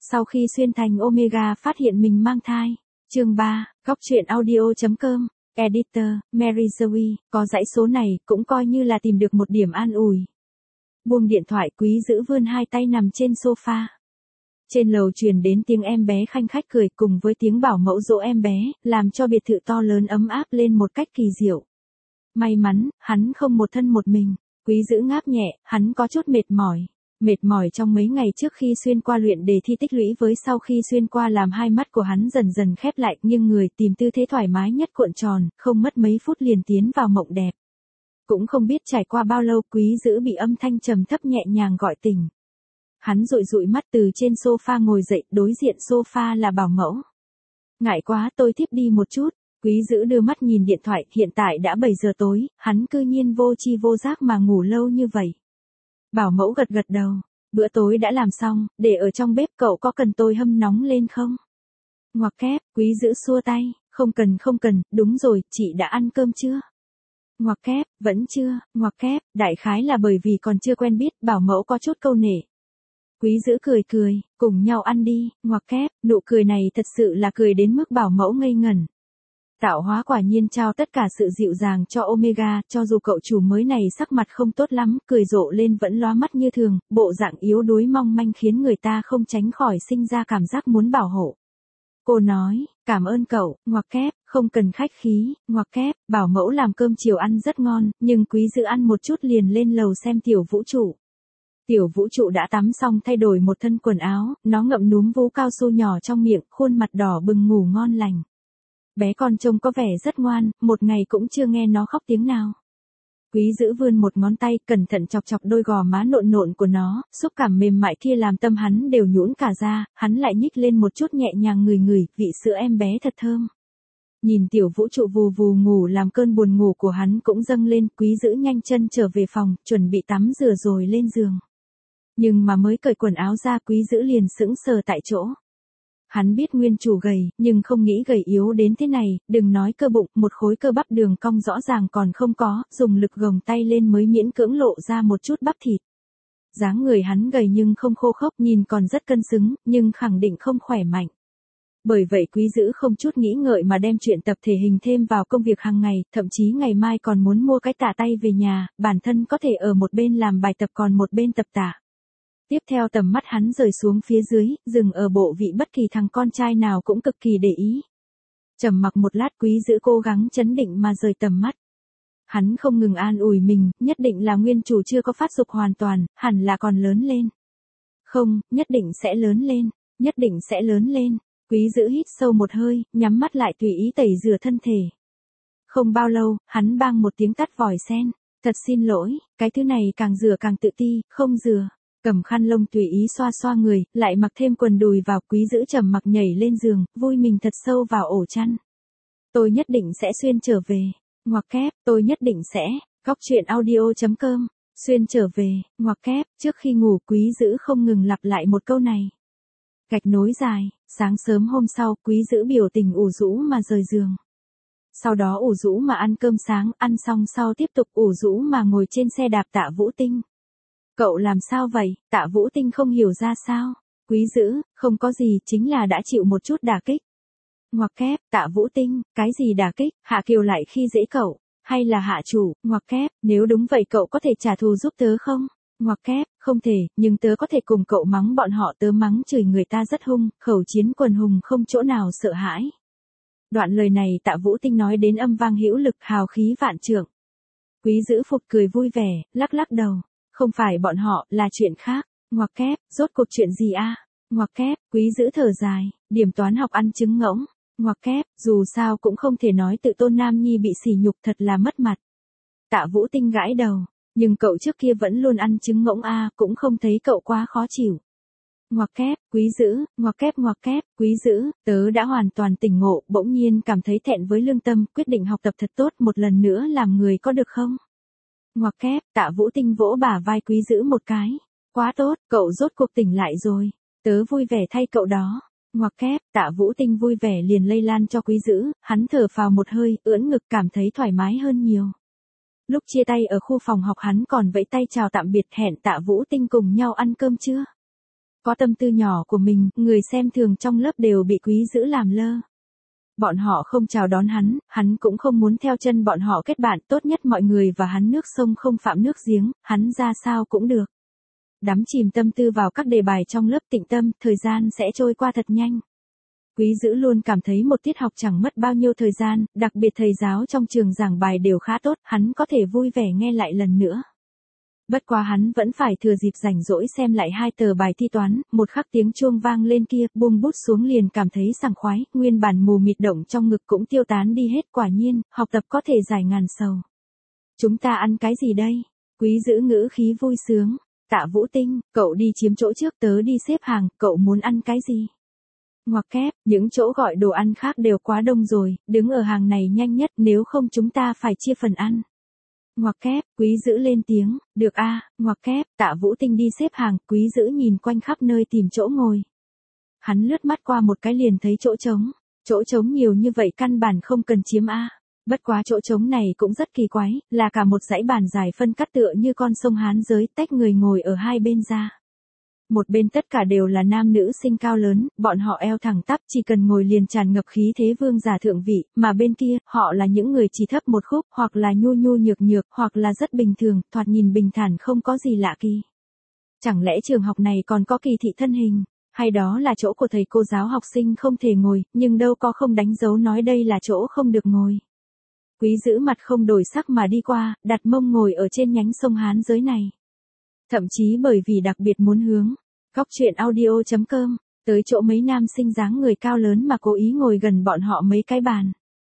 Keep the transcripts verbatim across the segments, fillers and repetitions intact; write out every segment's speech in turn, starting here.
Sau khi xuyên thành Omega phát hiện mình mang thai. Chương ba, góc truyện audio.com, Editor, Mary Zoe, có dãy số này cũng coi như là tìm được một điểm an ủi. Buông điện thoại, Quý giữ vươn hai tay nằm trên sofa. Trên lầu truyền đến tiếng em bé khanh khách cười cùng với tiếng bảo mẫu dỗ em bé, làm cho biệt thự to lớn ấm áp lên một cách kỳ diệu. May mắn, hắn không một thân một mình. Quý giữ ngáp nhẹ, hắn có chút mệt mỏi. Mệt mỏi trong mấy ngày trước khi xuyên qua luyện đề thi tích lũy với sau khi xuyên qua làm hai mắt của hắn dần dần khép lại nhưng người tìm tư thế thoải mái nhất cuộn tròn, không mất mấy phút liền tiến vào mộng đẹp. Cũng không biết trải qua bao lâu Quý giữ bị âm thanh trầm thấp nhẹ nhàng gọi tỉnh. Hắn dụi dụi mắt từ trên sofa ngồi dậy, đối diện sofa là bảo mẫu. Ngại quá, tôi thiếp đi một chút. Quý giữ đưa mắt nhìn điện thoại, hiện tại đã bảy giờ tối, hắn cư nhiên vô tri vô giác mà ngủ lâu như vậy. Bảo mẫu gật gật đầu, bữa tối đã làm xong, để ở trong bếp, cậu có cần tôi hâm nóng lên không? Ngoặc kép, Quý giữ xua tay, không cần không cần, đúng rồi, chị đã ăn cơm chưa? Ngoặc kép, vẫn chưa, ngoặc kép, đại khái là bởi vì còn chưa quen biết, bảo mẫu có chút câu nể. Quý giữ cười cười, cùng nhau ăn đi, ngoặc kép, nụ cười này thật sự là cười đến mức bảo mẫu ngây ngẩn. Tạo hóa quả nhiên trao tất cả sự dịu dàng cho Omega, cho dù cậu chủ mới này sắc mặt không tốt lắm, cười rộ lên vẫn lóa mắt như thường, bộ dạng yếu đuối mong manh khiến người ta không tránh khỏi sinh ra cảm giác muốn bảo hộ. Cô nói, cảm ơn cậu, ngoặc kép, không cần khách khí, ngoặc kép, bảo mẫu làm cơm chiều ăn rất ngon, nhưng Quý giữ ăn một chút liền lên lầu xem tiểu vũ trụ. Tiểu vũ trụ đã tắm xong thay đổi một thân quần áo, nó ngậm núm vú cao su nhỏ trong miệng, khuôn mặt đỏ bừng ngủ ngon lành. Bé con trông có vẻ rất ngoan, một ngày cũng chưa nghe nó khóc tiếng nào. Quý giữ vươn một ngón tay, cẩn thận chọc chọc đôi gò má nộn nộn của nó, xúc cảm mềm mại kia làm tâm hắn đều nhũn cả ra, hắn lại nhích lên một chút nhẹ nhàng ngửi ngửi, vị sữa em bé thật thơm. Nhìn tiểu vũ trụ vù vù ngủ làm cơn buồn ngủ của hắn cũng dâng lên, Quý giữ nhanh chân trở về phòng, chuẩn bị tắm rửa rồi lên giường. Nhưng mà mới cởi quần áo ra Quý giữ liền sững sờ tại chỗ. Hắn biết nguyên chủ gầy, nhưng không nghĩ gầy yếu đến thế này, đừng nói cơ bụng, một khối cơ bắp đường cong rõ ràng còn không có, dùng lực gồng tay lên mới miễn cưỡng lộ ra một chút bắp thịt. Dáng người hắn gầy nhưng không khô khốc, nhìn còn rất cân xứng, nhưng khẳng định không khỏe mạnh. Bởi vậy Quý giữ không chút nghĩ ngợi mà đem chuyện tập thể hình thêm vào công việc hàng ngày, thậm chí ngày mai còn muốn mua cái tạ tay về nhà, bản thân có thể ở một bên làm bài tập còn một bên tập tạ. Tiếp theo tầm mắt hắn rời xuống phía dưới, dừng ở bộ vị bất kỳ thằng con trai nào cũng cực kỳ để ý. Trầm mặc một lát Quý giữ cố gắng chấn định mà rời tầm mắt. Hắn không ngừng an ủi mình, nhất định là nguyên chủ chưa có phát dục hoàn toàn, hẳn là còn lớn lên. Không, nhất định sẽ lớn lên, nhất định sẽ lớn lên. Quý giữ hít sâu một hơi, nhắm mắt lại tùy ý tẩy rửa thân thể. Không bao lâu, hắn bang một tiếng tắt vòi sen. Thật xin lỗi, cái thứ này càng rửa càng tự ti, không rửa. Cầm khăn lông tùy ý xoa xoa người, lại mặc thêm quần đùi vào, Quý giữ trầm mặc nhảy lên giường, vui mình thật sâu vào ổ chăn. Tôi nhất định sẽ xuyên trở về. Ngoặc kép, tôi nhất định sẽ. Góc truyện audio.com, xuyên trở về, ngoặc kép, trước khi ngủ Quý giữ không ngừng lặp lại một câu này. Gạch nối dài, sáng sớm hôm sau, Quý giữ biểu tình ủ rũ mà rời giường. Sau đó ủ rũ mà ăn cơm sáng, ăn xong sau tiếp tục ủ rũ mà ngồi trên xe đạp Tạ Vũ Tinh. Cậu làm sao vậy? Tạ Vũ Tinh không hiểu ra sao. Quý giữ, không có gì, chính là đã chịu một chút đả kích. Ngoặc kép, Tạ Vũ Tinh, cái gì đả kích? Hạ Kiều lại khi dễ cậu, hay là hạ chủ? Ngoặc kép, nếu đúng vậy cậu có thể trả thù giúp tớ không? Ngoặc kép, không thể, nhưng tớ có thể cùng cậu mắng bọn họ, tớ mắng chửi người ta rất hung, khẩu chiến quần hùng không chỗ nào sợ hãi. Đoạn lời này Tạ Vũ Tinh nói đến âm vang hữu lực, hào khí vạn trượng. Quý giữ phục cười vui vẻ, lắc lắc đầu. Không phải bọn họ, là chuyện khác. Ngoặc kép, rốt cuộc chuyện gì a? À? Ngoặc kép, Quý giữ thở dài, điểm toán học ăn trứng ngỗng. Ngoặc kép, dù sao cũng không thể nói tự tôn nam nhi bị sỉ nhục, thật là mất mặt. Tạ Vũ Tinh gãi đầu, nhưng cậu trước kia vẫn luôn ăn trứng ngỗng a, à, cũng không thấy cậu quá khó chịu. Ngoặc kép, Quý giữ, ngoặc kép ngoặc kép, Quý giữ, tớ đã hoàn toàn tỉnh ngộ, bỗng nhiên cảm thấy thẹn với lương tâm, quyết định học tập thật tốt một lần nữa làm người có được không? Ngoặc kép, Tạ Vũ Tinh vỗ bả vai Quý giữ một cái. Quá tốt, cậu rốt cuộc tỉnh lại rồi. Tớ vui vẻ thay cậu đó. Ngoặc kép, Tạ Vũ Tinh vui vẻ liền lây lan cho Quý giữ, hắn thở phào một hơi, ưỡn ngực cảm thấy thoải mái hơn nhiều. Lúc chia tay ở khu phòng học hắn còn vẫy tay chào tạm biệt, hẹn Tạ Vũ Tinh cùng nhau ăn cơm trưa. Có tâm tư nhỏ của mình, người xem thường trong lớp đều bị Quý Dữ làm lơ. Bọn họ không chào đón hắn, hắn cũng không muốn theo chân bọn họ kết bạn, tốt nhất mọi người và hắn nước sông không phạm nước giếng, hắn ra sao cũng được. Đắm chìm tâm tư vào các đề bài trong lớp tịnh tâm, thời gian sẽ trôi qua thật nhanh. Quý Dữ luôn cảm thấy một tiết học chẳng mất bao nhiêu thời gian, đặc biệt thầy giáo trong trường giảng bài đều khá tốt, hắn có thể vui vẻ nghe lại lần nữa. Bất quá hắn vẫn phải thừa dịp rảnh rỗi xem lại hai tờ bài thi toán, một khắc tiếng chuông vang lên kia, buông bút xuống liền cảm thấy sảng khoái, nguyên bản mù mịt động trong ngực cũng tiêu tán đi hết, quả nhiên, học tập có thể giải ngàn sầu. Chúng ta ăn cái gì đây? Quý Dữ ngữ khí vui sướng. Tạ Vũ Tinh, cậu đi chiếm chỗ trước, tớ đi xếp hàng, cậu muốn ăn cái gì? Ngoặc kép, những chỗ gọi đồ ăn khác đều quá đông rồi, đứng ở hàng này nhanh nhất, nếu không chúng ta phải chia phần ăn. Ngoặc kép, Quý Dữ lên tiếng, được a, ngoặc kép, Tạ Vũ Tinh đi xếp hàng, Quý Dữ nhìn quanh khắp nơi tìm chỗ ngồi. Hắn lướt mắt qua một cái liền thấy chỗ trống, chỗ trống nhiều như vậy căn bản không cần chiếm a. Bất quá chỗ trống này cũng rất kỳ quái, là cả một dãy bàn dài phân cắt tựa như con sông Hán giới, tách người ngồi ở hai bên ra. Một bên tất cả đều là nam nữ sinh cao lớn, bọn họ eo thẳng tắp, chỉ cần ngồi liền tràn ngập khí thế vương giả thượng vị, mà bên kia, họ là những người chỉ thấp một khúc, hoặc là nhu nhu nhược nhược, hoặc là rất bình thường, thoạt nhìn bình thản không có gì lạ kỳ. Chẳng lẽ trường học này còn có kỳ thị thân hình, hay đó là chỗ của thầy cô giáo học sinh không thể ngồi, nhưng đâu có không đánh dấu nói đây là chỗ không được ngồi. Quý Dữ mặt không đổi sắc mà đi qua, đặt mông ngồi ở trên nhánh sông Hán giới này. Thậm chí bởi vì đặc biệt muốn hướng góc truyện audio chấm com tới chỗ mấy nam sinh dáng người cao lớn mà cố ý ngồi gần bọn họ mấy cái bàn.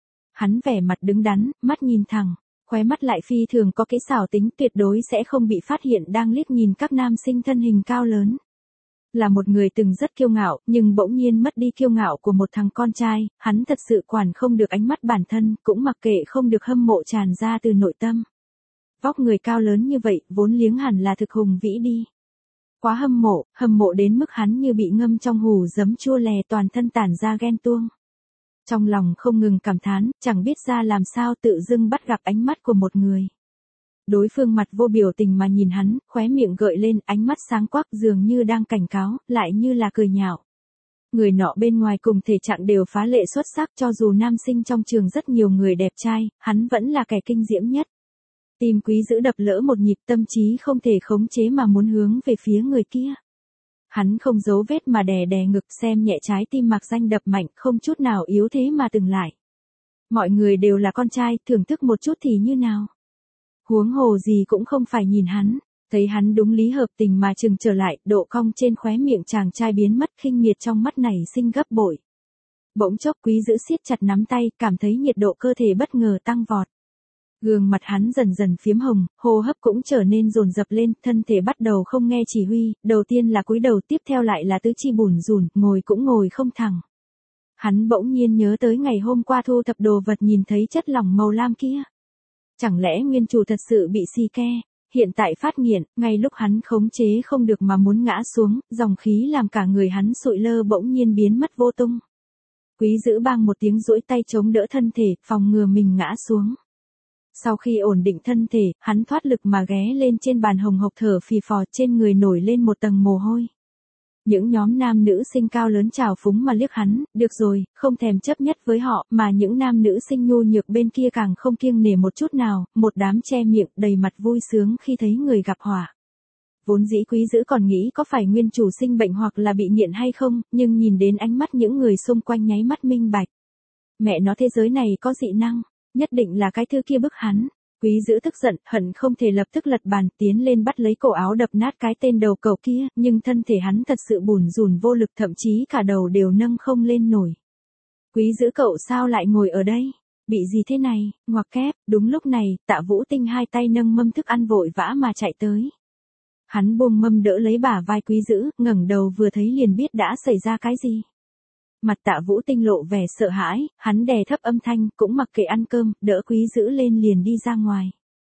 Hắn vẻ mặt đứng đắn, mắt nhìn thẳng, khóe mắt lại phi thường có cái xảo tính, tuyệt đối sẽ không bị phát hiện đang liếc nhìn các nam sinh thân hình cao lớn. Là một người từng rất kiêu ngạo, nhưng bỗng nhiên mất đi kiêu ngạo của một thằng con trai, hắn thật sự quản không được ánh mắt bản thân, cũng mặc kệ không được hâm mộ tràn ra từ nội tâm. Vóc người cao lớn như vậy, vốn liếng hẳn là thực hùng vĩ đi. Quá hâm mộ, hâm mộ đến mức hắn như bị ngâm trong hủ giấm chua lè, toàn thân tản ra ghen tuông. Trong lòng không ngừng cảm thán, chẳng biết ra làm sao tự dưng bắt gặp ánh mắt của một người. Đối phương mặt vô biểu tình mà nhìn hắn, khóe miệng gợi lên, ánh mắt sáng quắc dường như đang cảnh cáo, lại như là cười nhạo. Người nọ bên ngoài cùng thể trạng đều phá lệ xuất sắc, cho dù nam sinh trong trường rất nhiều người đẹp trai, hắn vẫn là kẻ kinh diễm nhất. Tim Quý Dữ đập lỡ một nhịp, tâm trí không thể khống chế mà muốn hướng về phía người kia. Hắn không giấu vết mà đè đè ngực, xem nhẹ trái tim mạc danh đập mạnh, không chút nào yếu thế mà từng lại. Mọi người đều là con trai, thưởng thức một chút thì như nào? Huống hồ gì cũng không phải nhìn hắn, thấy hắn đúng lý hợp tình mà chừng trở lại, độ cong trên khóe miệng chàng trai biến mất, khinh miệt trong mắt nảy sinh gấp bội. Bỗng chốc Quý Dữ siết chặt nắm tay, cảm thấy nhiệt độ cơ thể bất ngờ tăng vọt. Gương mặt hắn dần dần phiếm hồng, hô hấp cũng trở nên dồn dập lên, thân thể bắt đầu không nghe chỉ huy, đầu tiên là cúi đầu, tiếp theo lại là tứ chi bủn rủn, ngồi cũng ngồi không thẳng. Hắn bỗng nhiên nhớ tới ngày hôm qua thu thập đồ vật nhìn thấy chất lỏng màu lam kia. Chẳng lẽ nguyên chủ thật sự bị si ke, hiện tại phát nghiện, ngay lúc hắn khống chế không được mà muốn ngã xuống, dòng khí làm cả người hắn sụi lơ bỗng nhiên biến mất vô tung. Quý Dữ bang một tiếng duỗi tay chống đỡ thân thể, phòng ngừa mình ngã xuống. Sau khi ổn định thân thể, hắn thoát lực mà ghé lên trên bàn hồng hộc thở phì phò, trên người nổi lên một tầng mồ hôi. Những nhóm nam nữ sinh cao lớn trào phúng mà liếc hắn, được rồi, không thèm chấp nhất với họ, mà những nam nữ sinh nhu nhược bên kia càng không kiêng nể một chút nào, một đám che miệng, đầy mặt vui sướng khi thấy người gặp họa. Vốn dĩ Quý Dữ còn nghĩ có phải nguyên chủ sinh bệnh hoặc là bị nghiện hay không, nhưng nhìn đến ánh mắt những người xung quanh nháy mắt minh bạch. Mẹ nó, thế giới này có dị năng, nhất định là cái thứ kia bức hắn. Quý Dữ tức giận, hận không thể lập tức lật bàn, tiến lên bắt lấy cổ áo đập nát cái tên đầu cẩu kia, nhưng thân thể hắn thật sự bủn rủn vô lực, thậm chí cả đầu đều nâng không lên nổi. Quý Dữ, cậu sao lại ngồi ở đây? Bị gì thế này? Ngoặc kép, đúng lúc này, Tạ Vũ Tinh hai tay nâng mâm thức ăn vội vã mà chạy tới. Hắn buông mâm đỡ lấy bả vai Quý Dữ, ngẩng đầu vừa thấy liền biết đã xảy ra cái gì. Mặt Tạ Vũ Tinh lộ vẻ sợ hãi, hắn đè thấp âm thanh, cũng mặc kệ ăn cơm, đỡ Quý Dữ lên liền đi ra ngoài.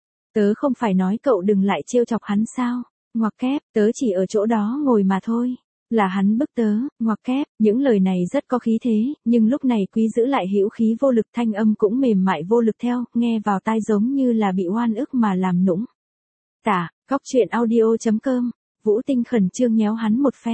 Tớ không phải nói cậu đừng lại trêu chọc hắn sao? Ngoặc kép, tớ chỉ ở chỗ đó ngồi mà thôi. Là hắn bức tớ, ngoặc kép, những lời này rất có khí thế, nhưng lúc này Quý Dữ lại hữu khí vô lực, thanh âm cũng mềm mại vô lực theo, nghe vào tai giống như là bị oan ức mà làm nũng. Tả, góc truyện audio chấm com, Vũ Tinh khẩn trương nhéo hắn một phen.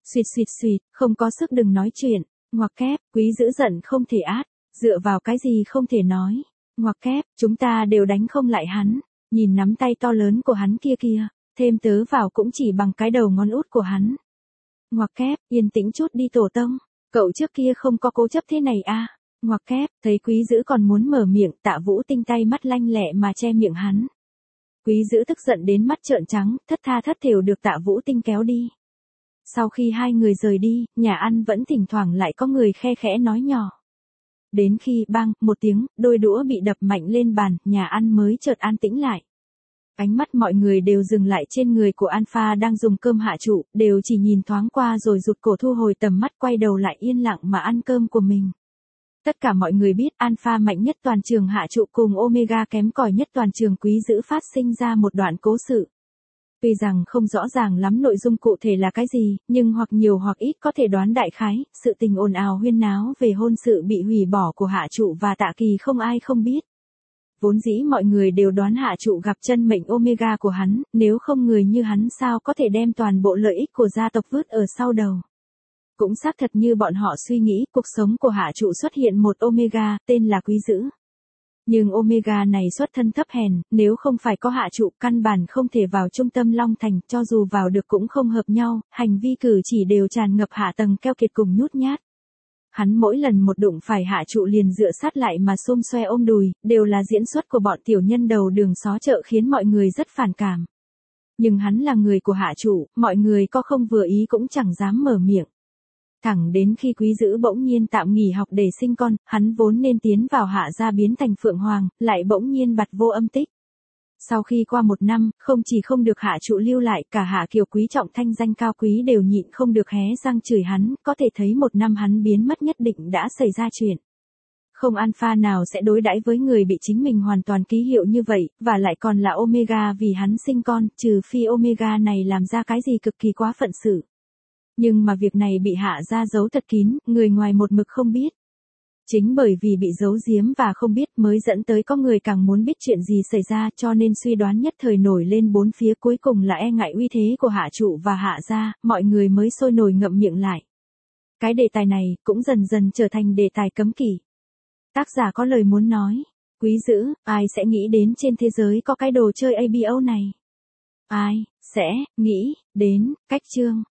Xuyệt xuyệt xuyệt, không có sức đừng nói chuyện. Ngoặc kép, quý giữ giận không thể át. Dựa vào cái gì không thể nói. Ngoặc kép, chúng ta đều đánh không lại hắn. Nhìn nắm tay to lớn của hắn kia kia. Thêm tớ vào cũng chỉ bằng cái đầu ngón út của hắn. Ngoặc kép, yên tĩnh chút đi tổ tông. Cậu trước kia không có cố chấp thế này à. Ngoặc kép, thấy quý giữ còn muốn mở miệng, Tạ Vũ Tinh tay mắt lanh lẹ mà che miệng hắn. Quý giữ tức giận đến mắt trợn trắng, thất tha thất thểu được Tạ Vũ Tinh kéo đi. Sau khi hai người rời đi, nhà ăn vẫn thỉnh thoảng lại có người khe khẽ nói nhỏ. Đến khi bang, một tiếng, đôi đũa bị đập mạnh lên bàn, nhà ăn mới chợt an tĩnh lại. Ánh mắt mọi người đều dừng lại trên người của Alpha đang dùng cơm hạ trụ, đều chỉ nhìn thoáng qua rồi rụt cổ thu hồi tầm mắt quay đầu lại yên lặng mà ăn cơm của mình. Tất cả mọi người biết Alpha mạnh nhất toàn trường hạ trụ cùng Omega kém cỏi nhất toàn trường quý giữ phát sinh ra một đoạn cố sự. Tuy rằng không rõ ràng lắm nội dung cụ thể là cái gì, nhưng hoặc nhiều hoặc ít có thể đoán đại khái, sự tình ồn ào huyên náo về hôn sự bị hủy bỏ của Hạ Trụ và Tạ Kỳ không ai không biết. Vốn dĩ mọi người đều đoán Hạ Trụ gặp chân mệnh Omega của hắn, nếu không người như hắn sao có thể đem toàn bộ lợi ích của gia tộc vứt ở sau đầu. Cũng xác thật như bọn họ suy nghĩ, cuộc sống của Hạ Trụ xuất hiện một Omega, tên là Quý Dữ. Nhưng Omega này xuất thân thấp hèn, nếu không phải có Hạ Trụ căn bản không thể vào trung tâm Long Thành, cho dù vào được cũng không hợp nhau, hành vi cử chỉ đều tràn ngập hạ tầng keo kiệt cùng nhút nhát. Hắn mỗi lần một đụng phải Hạ Trụ liền dựa sát lại mà xôm xoe ôm đùi, đều là diễn xuất của bọn tiểu nhân đầu đường xó chợ khiến mọi người rất phản cảm. Nhưng hắn là người của Hạ Trụ, mọi người có không vừa ý cũng chẳng dám mở miệng. Thẳng đến khi Quý Dữ bỗng nhiên tạm nghỉ học để sinh con, hắn vốn nên tiến vào Hạ gia biến thành Phượng Hoàng, lại bỗng nhiên bặt vô âm tích. Sau khi qua một năm, không chỉ không được Hạ Trụ lưu lại, cả Hạ Kiều quý trọng thanh danh cao quý đều nhịn không được hé răng chửi hắn, có thể thấy một năm hắn biến mất nhất định đã xảy ra chuyện. Không Alpha nào sẽ đối đãi với người bị chính mình hoàn toàn ký hiệu như vậy, và lại còn là Omega vì hắn sinh con, trừ phi Omega này làm ra cái gì cực kỳ quá phận sự. Nhưng mà việc này bị Hạ gia giấu thật kín, người ngoài một mực không biết. Chính bởi vì bị giấu giếm và không biết mới dẫn tới có người càng muốn biết chuyện gì xảy ra, cho nên suy đoán nhất thời nổi lên bốn phía, cuối cùng là e ngại uy thế của Hạ Trụ và Hạ gia, mọi người mới sôi nổi ngậm miệng lại. Cái đề tài này cũng dần dần trở thành đề tài cấm kỵ. Tác giả có lời muốn nói, Quý Dữ, ai sẽ nghĩ đến trên thế giới có cái đồ chơi a bê o này? Ai sẽ nghĩ đến cách chương